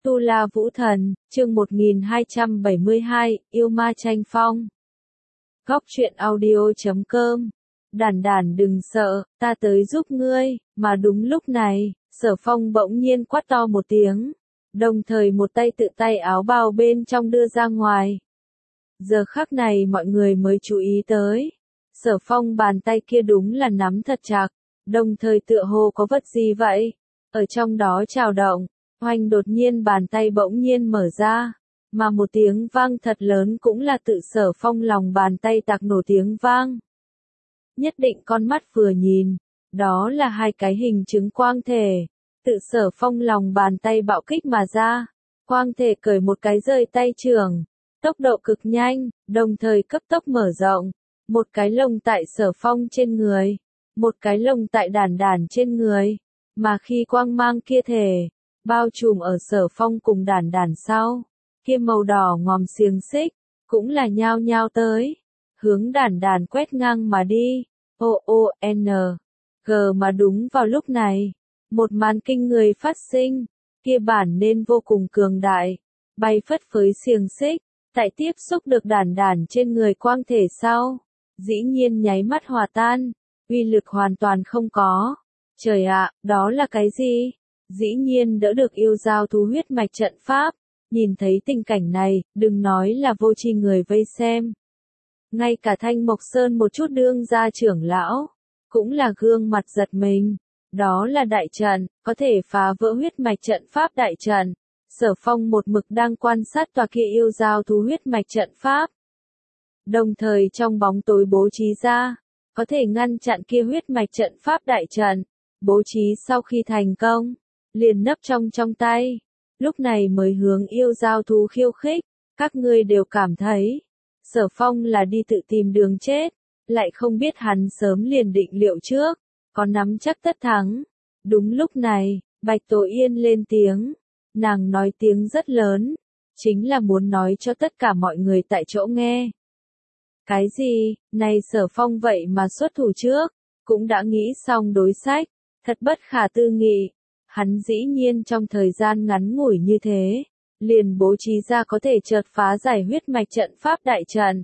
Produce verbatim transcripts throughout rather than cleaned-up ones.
Tu La Vũ Thần, chương một nghìn hai trăm bảy mươi hai, Yêu Ma Tranh Phong. Góc truyện audio chấm com. Đản đản đừng sợ, ta tới giúp ngươi, mà đúng lúc này, Sở Phong bỗng nhiên quát to một tiếng, đồng thời một tay tự tay áo bào bên trong đưa ra ngoài. Giờ khắc này mọi người mới chú ý tới, Sở Phong bàn tay kia đúng là nắm thật chặt, đồng thời tựa hồ có vật gì vậy, ở trong đó trào động. Oanh, đột nhiên bàn tay bỗng nhiên mở ra, mà một tiếng vang thật lớn cũng là tự Sở Phong lòng bàn tay tạc nổ tiếng vang. Nhất định con mắt vừa nhìn, đó là hai cái hình chứng quang thể, tự Sở Phong lòng bàn tay bạo kích mà ra, quang thể cởi một cái rơi tay trưởng, tốc độ cực nhanh, đồng thời cấp tốc mở rộng, một cái lồng tại Sở Phong trên người, một cái lồng tại đản đản trên người, mà khi quang mang kia thể bao trùm ở Sở Phong cùng đản đản sau, kia màu đỏ ngòm xiềng xích, cũng là nhao nhao tới, hướng đản đản quét ngang mà đi, o o n g mà đúng vào lúc này, một màn kinh người phát sinh, kia bản nên vô cùng cường đại, bay phất phới xiềng xích, tại tiếp xúc được đản đản trên người quang thể sau, dĩ nhiên nháy mắt hòa tan, uy lực hoàn toàn không có. Trời ạ, đó là cái gì? Dĩ nhiên đỡ được yêu giao thú huyết mạch trận pháp, nhìn thấy tình cảnh này, đừng nói là vô tri người vây xem. Ngay cả Thanh Mộc Sơn một chút đương gia trưởng lão, cũng là gương mặt giật mình, đó là đại trận, có thể phá vỡ huyết mạch trận pháp đại trận. Sở Phong một mực đang quan sát tòa kia yêu giao thú huyết mạch trận pháp. Đồng thời trong bóng tối bố trí ra, có thể ngăn chặn kia huyết mạch trận pháp đại trận, bố trí sau khi thành công, liền nấp trong trong tay, lúc này mới hướng yêu giao thú khiêu khích, các ngươi đều cảm thấy, Sở Phong là đi tự tìm đường chết, lại không biết hắn sớm liền định liệu trước, có nắm chắc tất thắng. Đúng lúc này, Bạch Tổ Yên lên tiếng, nàng nói tiếng rất lớn, chính là muốn nói cho tất cả mọi người tại chỗ nghe. Cái gì, này Sở Phong vậy mà xuất thủ trước, cũng đã nghĩ xong đối sách, thật bất khả tư nghị. Hắn dĩ nhiên trong thời gian ngắn ngủi như thế, liền bố trí ra có thể chợt phá giải huyết mạch trận pháp đại trận.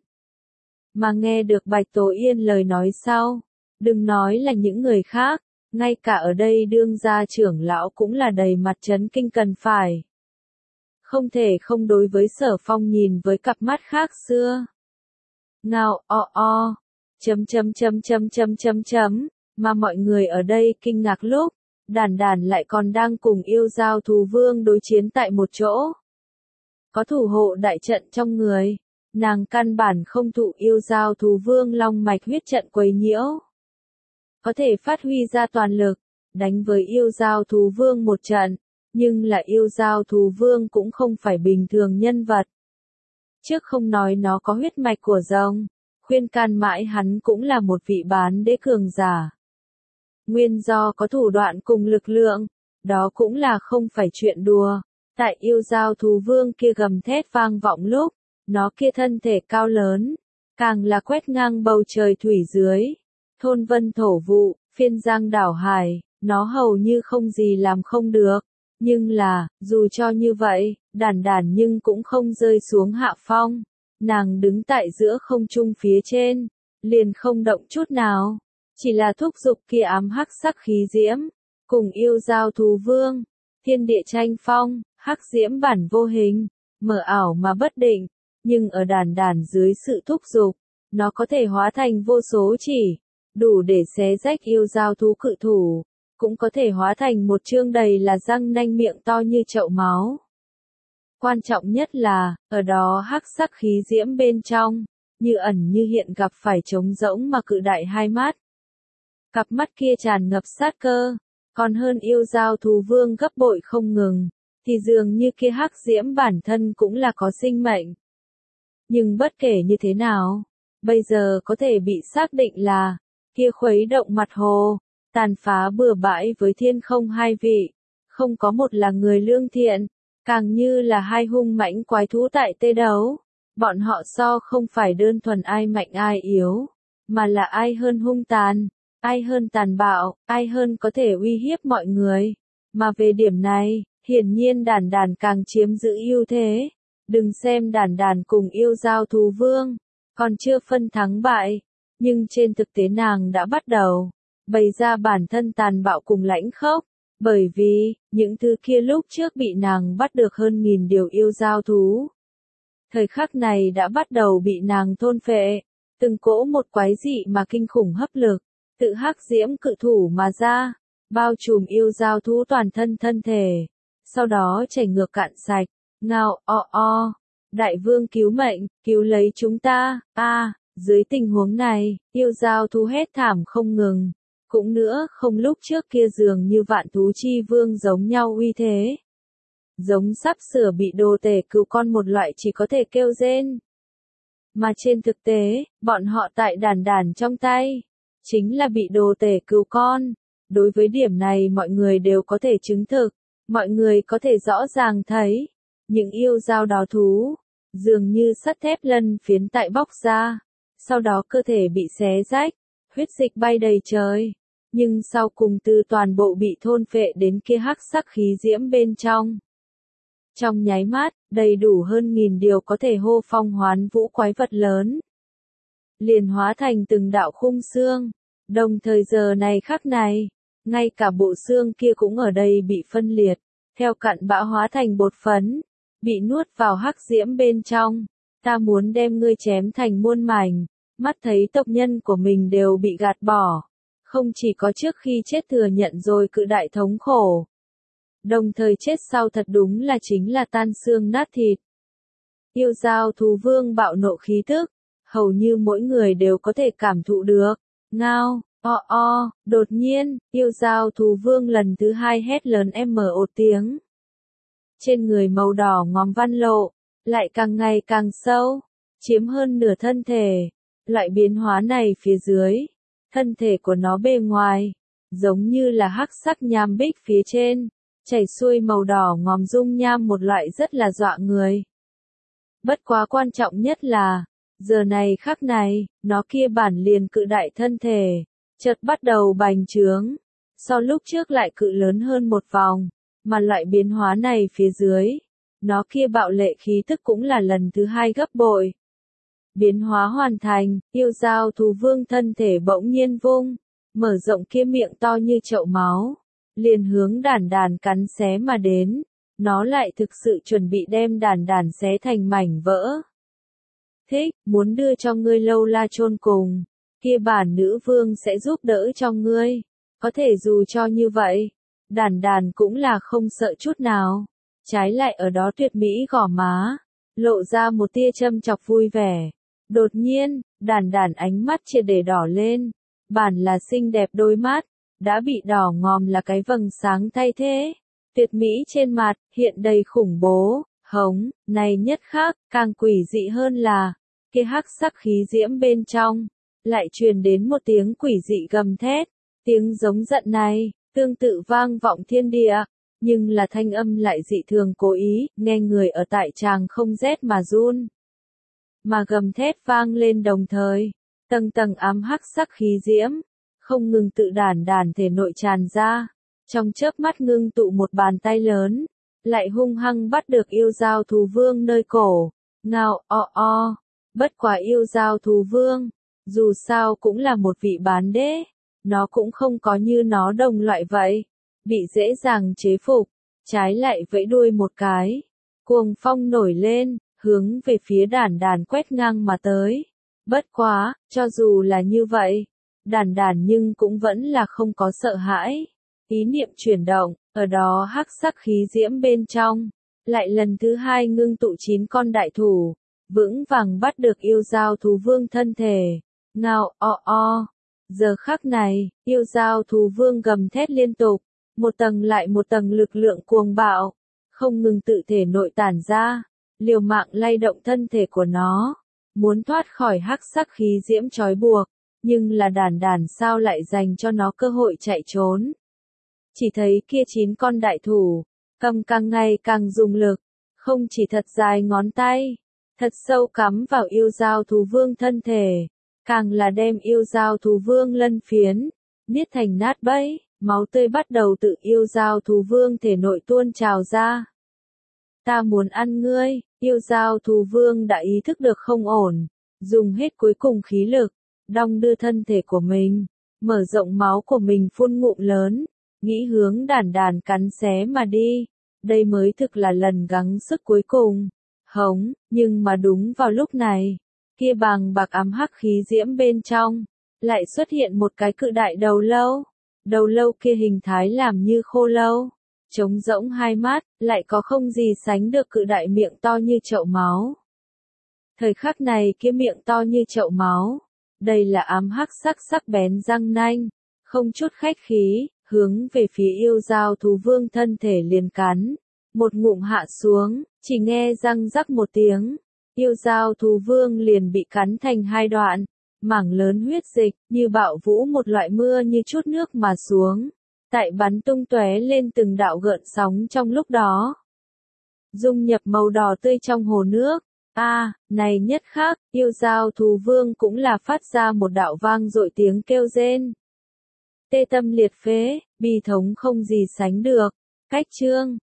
Mà nghe được Bạch Tổ Yên lời nói sau, đừng nói là những người khác, ngay cả ở đây đương gia trưởng lão cũng là đầy mặt chấn kinh cần phải. Không thể không đối với Sở Phong nhìn với cặp mắt khác xưa. Ngao o o, chấm chấm chấm chấm chấm chấm chấm, mà mọi người ở đây kinh ngạc lúc, đản đản lại còn đang cùng yêu giao thú vương đối chiến tại một chỗ. Có thủ hộ đại trận trong người, nàng căn bản không thụ yêu giao thú vương long mạch huyết trận quấy nhiễu. Có thể phát huy ra toàn lực, đánh với yêu giao thú vương một trận, nhưng là yêu giao thú vương cũng không phải bình thường nhân vật. Trước không nói nó có huyết mạch của rồng, khuyên can mãi hắn cũng là một vị bán đế cường giả. Nguyên do có thủ đoạn cùng lực lượng, đó cũng là không phải chuyện đùa. Tại yêu giao thú vương kia gầm thét vang vọng lúc, nó kia thân thể cao lớn, càng là quét ngang bầu trời thủy dưới, thôn vân thổ vụ, phiên giang đảo hải, nó hầu như không gì làm không được. Nhưng là, dù cho như vậy, đản đản nhưng cũng không rơi xuống hạ phong, nàng đứng tại giữa không trung phía trên, liền không động chút nào. Chỉ là thúc giục kia ám hắc sắc khí diễm, cùng yêu giao thú vương, thiên địa tranh phong, hắc diễm bản vô hình, mờ ảo mà bất định, nhưng ở đản đản dưới sự thúc giục, nó có thể hóa thành vô số chỉ, đủ để xé rách yêu giao thú cự thủ, cũng có thể hóa thành một chương đầy là răng nanh miệng to như chậu máu. Quan trọng nhất là, ở đó hắc sắc khí diễm bên trong, như ẩn như hiện gặp phải trống rỗng mà cự đại hai mắt. Cặp mắt kia tràn ngập sát cơ, còn hơn yêu giao thú vương gấp bội không ngừng, thì dường như kia hắc diễm bản thân cũng là có sinh mệnh. Nhưng bất kể như thế nào, bây giờ có thể bị xác định là, kia khuấy động mặt hồ, tàn phá bừa bãi với thiên không hai vị, không có một là người lương thiện, càng như là hai hung mãnh quái thú tại tê đấu. Bọn họ so không phải đơn thuần ai mạnh ai yếu, mà là ai hơn hung tàn. Ai hơn tàn bạo, ai hơn có thể uy hiếp mọi người. Mà về điểm này, Hiển nhiên đàn đàn càng chiếm giữ ưu thế. Đừng xem đàn đàn cùng yêu giao thú vương, còn chưa phân thắng bại, nhưng trên thực tế nàng đã bắt đầu bày ra bản thân tàn bạo cùng lãnh khốc, bởi vì, những thứ kia lúc trước bị nàng bắt được hơn nghìn điều yêu giao thú. Thời khắc này đã bắt đầu bị nàng thôn phệ, từng cỗ một quái dị mà kinh khủng hấp lực, tự hắc diễm cự thủ mà ra, bao trùm yêu giao thú toàn thân thân thể, sau đó chảy ngược cạn sạch, ngao o o, đại vương cứu mệnh, cứu lấy chúng ta, a à, dưới tình huống này, yêu giao thú hét thảm không ngừng, cũng nữa không lúc trước kia dường như vạn thú chi vương giống nhau uy thế. Giống sắp sửa bị đồ tể cứu con một loại chỉ có thể kêu rên. Mà trên thực tế, bọn họ tại đàn đàn trong tay, chính là bị đồ tể cứu con. Đối với điểm này mọi người đều có thể chứng thực, mọi người có thể rõ ràng thấy, những yêu giao đó thú, dường như sắt thép lân phiến tại bóc ra, sau đó cơ thể bị xé rách, huyết dịch bay đầy trời, nhưng sau cùng từ toàn bộ bị thôn phệ đến kia hắc sắc khí diễm bên trong. Trong nháy mắt, đầy đủ hơn nghìn điều có thể hô phong hoán vũ quái vật lớn. Liền hóa thành từng đạo khung xương, đồng thời giờ này khắc này, ngay cả bộ xương kia cũng ở đây bị phân liệt, theo cặn bã hóa thành bột phấn, bị nuốt vào hắc diễm bên trong. Ta muốn đem ngươi chém thành muôn mảnh, mắt thấy tộc nhân của mình đều bị gạt bỏ. Không chỉ có trước khi chết thừa nhận rồi cự đại thống khổ, đồng thời chết sau thật đúng là chính là tan xương nát thịt. Yêu giao thú vương bạo nộ khí tức, hầu như mỗi người đều có thể cảm thụ được. Ngao, o o, đột nhiên, yêu giao thú vương lần thứ hai hét lớn em mở một tiếng. Trên người màu đỏ ngòm văn lộ, lại càng ngày càng sâu, chiếm hơn nửa thân thể. Loại biến hóa này phía dưới, thân thể của nó bề ngoài, giống như là hắc sắc nham bích phía trên, chảy xuôi màu đỏ ngòm dung nham một loại rất là dọa người. Bất quá quan trọng nhất là, giờ này khắc này, nó kia bản liền cự đại thân thể, chợt bắt đầu bành trướng, so lúc trước lại cự lớn hơn một vòng, mà loại biến hóa này phía dưới, nó kia bạo lệ khí tức cũng là lần thứ hai gấp bội. Biến hóa hoàn thành, yêu giao thú vương thân thể bỗng nhiên vung, mở rộng kia miệng to như chậu máu, liền hướng đàn đàn cắn xé mà đến, nó lại thực sự chuẩn bị đem đàn đàn xé thành mảnh vỡ. Thích, muốn đưa cho ngươi lâu la chôn cùng, kia bản nữ vương sẽ giúp đỡ cho ngươi, có thể dù cho như vậy, đàn đàn cũng là không sợ chút nào, trái lại ở đó tuyệt mỹ gò má, lộ ra một tia châm chọc vui vẻ. Đột nhiên, đàn đàn ánh mắt triệt để đỏ lên, bản là xinh đẹp đôi mắt, đã bị đỏ ngòm là cái vầng sáng thay thế. Tuyệt mỹ trên mặt, hiện đầy khủng bố, hống, này nhất khác, càng quỷ dị hơn là, kia hắc sắc khí diễm bên trong, lại truyền đến một tiếng quỷ dị gầm thét, tiếng giống giận này, tương tự vang vọng thiên địa, nhưng là thanh âm lại dị thường cố ý, nghe người ở tại tràng không rét mà run. Mà gầm thét vang lên đồng thời, tầng tầng ám hắc sắc khí diễm, không ngừng tự đàn đàn thể nội tràn ra, trong chớp mắt ngưng tụ một bàn tay lớn, lại hung hăng bắt được yêu giao thú vương nơi cổ, ngao o o, bất quá yêu giao thú vương, dù sao cũng là một vị bán đế, nó cũng không có như nó đồng loại vậy, bị dễ dàng chế phục, trái lại vẫy đuôi một cái, cuồng phong nổi lên, hướng về phía đàn đàn quét ngang mà tới. Bất quá, cho dù là như vậy, đàn đàn nhưng cũng vẫn là không có sợ hãi. Ý niệm chuyển động, ở đó hắc sắc khí diễm bên trong, lại lần thứ hai ngưng tụ chín con đại thủ, vững vàng bắt được yêu giao thú vương thân thể. Ngao o o, giờ khắc này, yêu giao thú vương gầm thét liên tục, một tầng lại một tầng lực lượng cuồng bạo, không ngừng tự thể nội tản ra, liều mạng lay động thân thể của nó, muốn thoát khỏi hắc sắc khí diễm trói buộc, nhưng là đàn đàn sao lại dành cho nó cơ hội chạy trốn. Chỉ thấy kia chín con đại thủ, cầm càng ngày càng dùng lực, không chỉ thật dài ngón tay, thật sâu cắm vào yêu giao thú vương thân thể, càng là đem yêu giao thú vương lân phiến, niết thành nát bấy, máu tươi bắt đầu tự yêu dao thú vương thể nội tuôn trào ra. Ta muốn ăn ngươi, yêu dao thú vương đã ý thức được không ổn, dùng hết cuối cùng khí lực, đong đưa thân thể của mình, mở rộng máu của mình phun ngụm lớn, nghĩ hướng đàn đàn cắn xé mà đi. Đây mới thực là lần gắng sức cuối cùng. Hống, nhưng mà đúng vào lúc này, kia bàng bạc ám hắc khí diễm bên trong, lại xuất hiện một cái cự đại đầu lâu. Đầu lâu kia hình thái làm như khô lâu, trống rỗng hai mắt, lại có không gì sánh được cự đại miệng to như chậu máu. Thời khắc này kia miệng to như chậu máu, đây là ám hắc sắc sắc bén răng nanh, không chút khách khí, hướng về phía yêu dao thú vương thân thể liền cắn. Một ngụm hạ xuống, chỉ nghe răng rắc một tiếng, yêu dao thú vương liền bị cắn thành hai đoạn, mảng lớn huyết dịch, như bạo vũ một loại mưa như chút nước mà xuống, tại bắn tung tóe lên từng đạo gợn sóng trong lúc đó. Dung nhập màu đỏ tươi trong hồ nước, a à, này nhất khác, yêu dao thú vương cũng là phát ra một đạo vang dội tiếng kêu rên. Tê tâm liệt phế, bi thống không gì sánh được, cách chương.